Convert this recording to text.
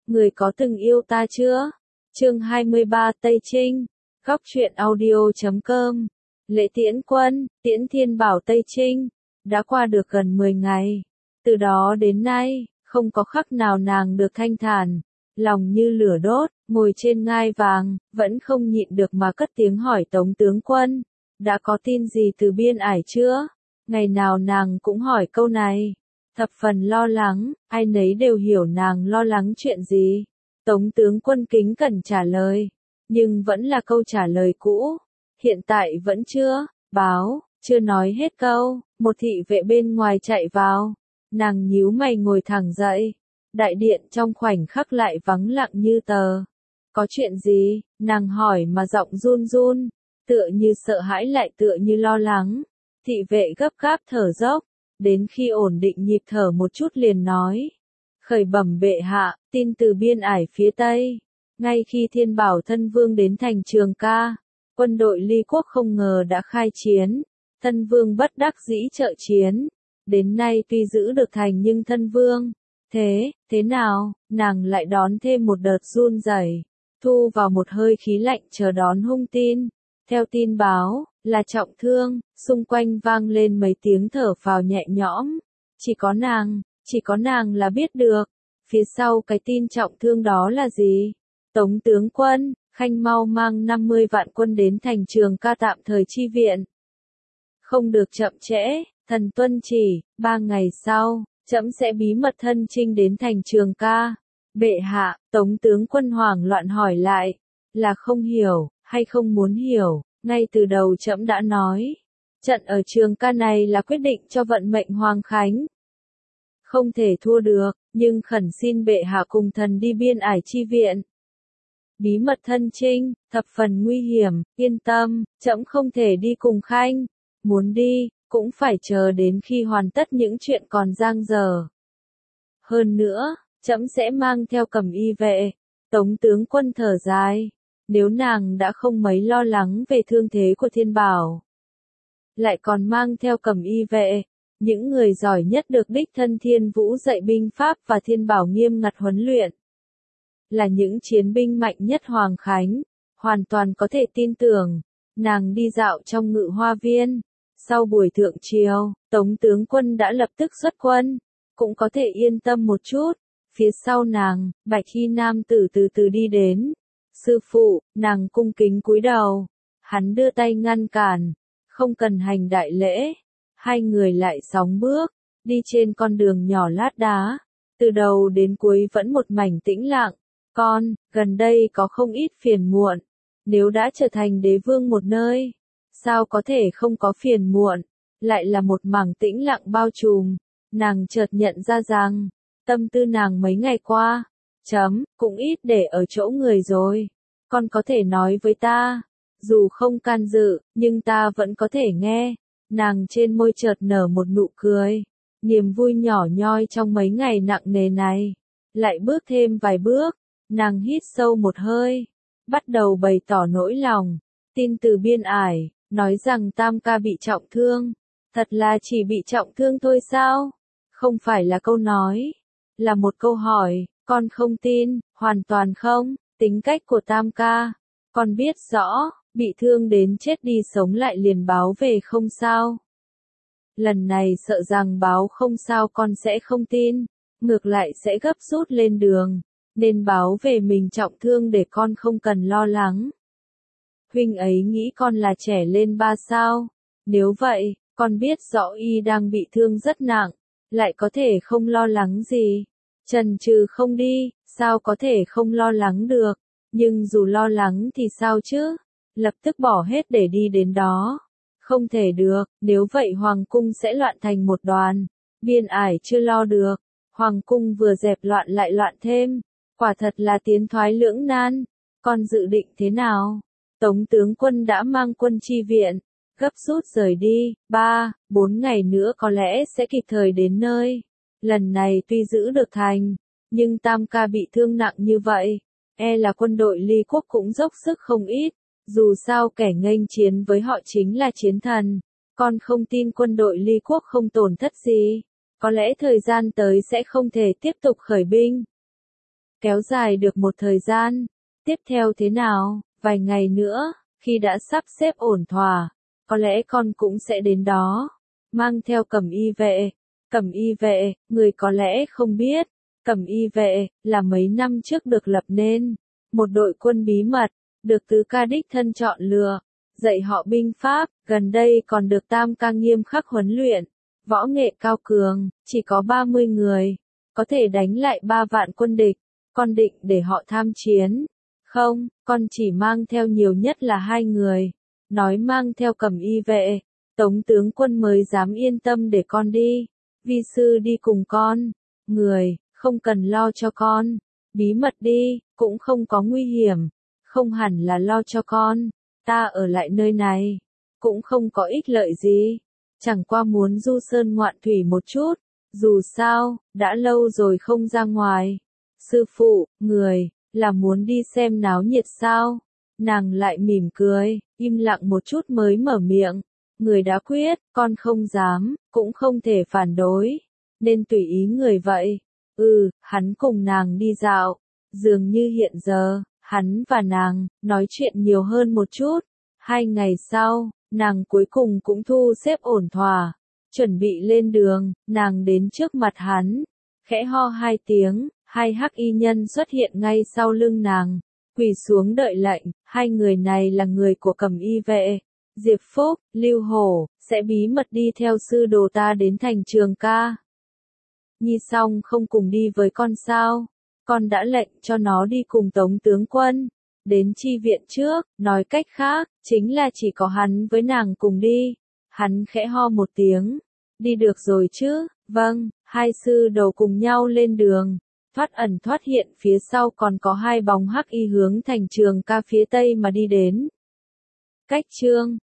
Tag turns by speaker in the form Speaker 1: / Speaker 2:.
Speaker 1: Người có từng yêu ta chưa? Chương 23 Tây Trinh. Góc truyện audio.com. Lễ tiễn quân, tiễn Thiên Bảo Tây Trinh. Đã qua được gần 10 ngày. Từ đó đến nay, không có khắc nào nàng được thanh thản. Lòng như lửa đốt, ngồi trên ngai vàng, vẫn không nhịn được mà cất tiếng hỏi Tống tướng quân. Đã có tin gì từ Biên Ải chưa? Ngày nào nàng cũng hỏi câu này. Thập phần lo lắng, ai nấy đều hiểu nàng lo lắng chuyện gì. Tống tướng quân kính cẩn trả lời. Nhưng vẫn là câu trả lời cũ. Hiện tại vẫn chưa, báo, chưa nói hết câu. Một thị vệ bên ngoài chạy vào. Nàng nhíu mày ngồi thẳng dậy. Đại điện trong khoảnh khắc lại vắng lặng như tờ. Có chuyện gì? Nàng hỏi mà giọng run run. Tựa như sợ hãi lại tựa như lo lắng. Thị vệ gấp gáp thở dốc. Đến khi ổn định nhịp thở một chút liền nói. Khởi bẩm bệ hạ, tin từ Biên Ải phía Tây. Ngay khi Thiên Bảo thân vương đến thành Trường Ca, quân đội Ly Quốc không ngờ đã khai chiến. Thân vương bất đắc dĩ trợ chiến. Đến nay tuy giữ được thành nhưng thân vương. Thế nào, nàng lại đón thêm một đợt run rẩy, thu vào một hơi khí lạnh chờ đón hung tin. Theo tin báo, là trọng thương, xung quanh vang lên mấy tiếng thở phào nhẹ nhõm. Chỉ có nàng là biết được. Phía sau cái tin trọng thương đó là gì? Tống tướng quân, khanh mau mang 50 vạn quân đến thành Trường Ca tạm thời chi viện. Không được chậm trễ, thần tuân chỉ, 3 ngày sau, trẫm sẽ bí mật thân chinh đến thành Trường Ca. Bệ hạ, Tống tướng quân hoảng loạn hỏi lại, là không hiểu, hay không muốn hiểu, ngay từ đầu trẫm đã nói. Trận ở Trường Ca này là quyết định cho vận mệnh Hoàng Khánh. Không thể thua được, nhưng khẩn xin bệ hạ cùng thần đi Biên Ải chi viện. Bí mật thân chinh, thập phần nguy hiểm, yên tâm, trẫm không thể đi cùng khanh. Muốn đi, cũng phải chờ đến khi hoàn tất những chuyện còn dang dở. Hơn nữa, trẫm sẽ mang theo Cẩm Y vệ. Tống tướng quân thở dài. Nếu nàng đã không mấy lo lắng về thương thế của Thiên Bảo, lại còn mang theo Cẩm Y vệ, những người giỏi nhất được đích thân Thiên Vũ dạy binh pháp và Thiên Bảo nghiêm ngặt huấn luyện. Là những chiến binh mạnh nhất Hoàng Khánh, hoàn toàn có thể tin tưởng. Nàng đi dạo trong Ngự Hoa Viên. Sau buổi thượng triều, Tống tướng quân đã lập tức xuất quân. Cũng có thể yên tâm một chút. Phía sau nàng, Bạch Y nam tử từ từ đi đến. Sư phụ, nàng cung kính cúi đầu. Hắn đưa tay ngăn cản. Không cần hành đại lễ. Hai người lại sóng bước. Đi trên con đường nhỏ lát đá. Từ đầu đến cuối vẫn một mảnh tĩnh lặng. Con, gần đây có không ít phiền muộn. Nếu đã trở thành đế vương một nơi, sao có thể không có phiền muộn? Lại là một mảng tĩnh lặng bao trùm. Nàng chợt nhận ra rằng, tâm tư nàng mấy ngày qua, cũng ít để ở chỗ người rồi. Con có thể nói với ta, dù không can dự, nhưng ta vẫn có thể nghe. Nàng trên môi chợt nở một nụ cười. Niềm vui nhỏ nhoi trong mấy ngày nặng nề này. Lại bước thêm vài bước, nàng hít sâu một hơi. Bắt đầu bày tỏ nỗi lòng. Tin từ Biên Ải, nói rằng Tam ca bị trọng thương. Thật là chỉ bị trọng thương thôi sao? Không phải là câu nói. Là một câu hỏi, con không tin, hoàn toàn không. Tính cách của Tam ca, con biết rõ, bị thương đến chết đi sống lại liền báo về không sao. Lần này sợ rằng báo không sao con sẽ không tin. Ngược lại sẽ gấp rút lên đường. Nên báo về mình trọng thương để con không cần lo lắng. Huynh ấy nghĩ con là trẻ lên 3 sao. Nếu vậy, con biết rõ y đang bị thương rất nặng. Lại có thể không lo lắng gì. Chần chừ không đi, sao có thể không lo lắng được. Nhưng dù lo lắng thì sao chứ? Lập tức bỏ hết để đi đến đó. Không thể được, nếu vậy Hoàng cung sẽ loạn thành một đoàn. Biên Ải chưa lo được. Hoàng cung vừa dẹp loạn lại loạn thêm. Quả thật là tiến thoái lưỡng nan. Con dự định thế nào? Tống tướng quân đã mang quân chi viện. Gấp rút rời đi. 3-4 ngày nữa có lẽ sẽ kịp thời đến nơi. Lần này tuy giữ được thành. Nhưng Tam ca bị thương nặng như vậy. E là quân đội Ly Quốc cũng dốc sức không ít. Dù sao kẻ nghênh chiến với họ chính là chiến thần. Con không tin quân đội Ly Quốc không tổn thất gì. Có lẽ thời gian tới sẽ không thể tiếp tục khởi binh. kéo dài được một thời gian. Tiếp theo thế nào, vài ngày nữa, khi đã sắp xếp ổn thỏa, có lẽ con cũng sẽ đến đó, mang theo Cẩm Y vệ. Cẩm Y vệ, người có lẽ không biết, Cẩm Y vệ là mấy năm trước được lập nên, một đội quân bí mật, được Tứ Ca đích thân chọn lựa, dạy họ binh pháp, gần đây còn được Tam Ca nghiêm khắc huấn luyện, võ nghệ cao cường, chỉ có 30 người, có thể đánh lại 3 vạn quân địch. Con định để họ tham chiến? Không, con chỉ mang theo nhiều nhất là 2 người. Nói mang theo Cẩm Y vệ, Tống tướng quân mới dám yên tâm để con đi. Vi sư đi cùng con. Người, không cần lo cho con. Bí mật đi, cũng không có nguy hiểm. Không hẳn là lo cho con. Ta ở lại nơi này, cũng không có ích lợi gì. Chẳng qua muốn du sơn ngoạn thủy một chút. Dù sao, đã lâu rồi không ra ngoài. Sư phụ, người, là muốn đi xem náo nhiệt sao? Nàng lại mỉm cười, im lặng một chút mới mở miệng. Người đã quyết, con không dám, cũng không thể phản đối. Nên tùy ý người vậy. Hắn cùng nàng đi dạo. Dường như hiện giờ, hắn và nàng, nói chuyện nhiều hơn một chút. 2 ngày sau, nàng cuối cùng cũng thu xếp ổn thỏa. Chuẩn bị lên đường, nàng đến trước mặt hắn. Khẽ ho 2 tiếng, 2 hắc y nhân xuất hiện ngay sau lưng nàng. Quỳ xuống đợi lệnh, 2 người này là người của Cẩm Y vệ. Diệp Phúc, Lưu Hổ, sẽ bí mật đi theo sư đồ ta đến thành Trường Ca. Nhi Song không cùng đi với con sao? Con đã lệnh cho nó đi cùng Tống tướng quân. Đến chi viện trước, nói cách khác, chính là chỉ có hắn với nàng cùng đi. Hắn khẽ ho một tiếng. Đi được rồi chứ? Vâng, 2 sư đồ cùng nhau lên đường. Thoát ẩn thoát hiện phía sau còn có 2 bóng hắc y hướng thành Trường Ca phía tây mà đi đến. Cách chương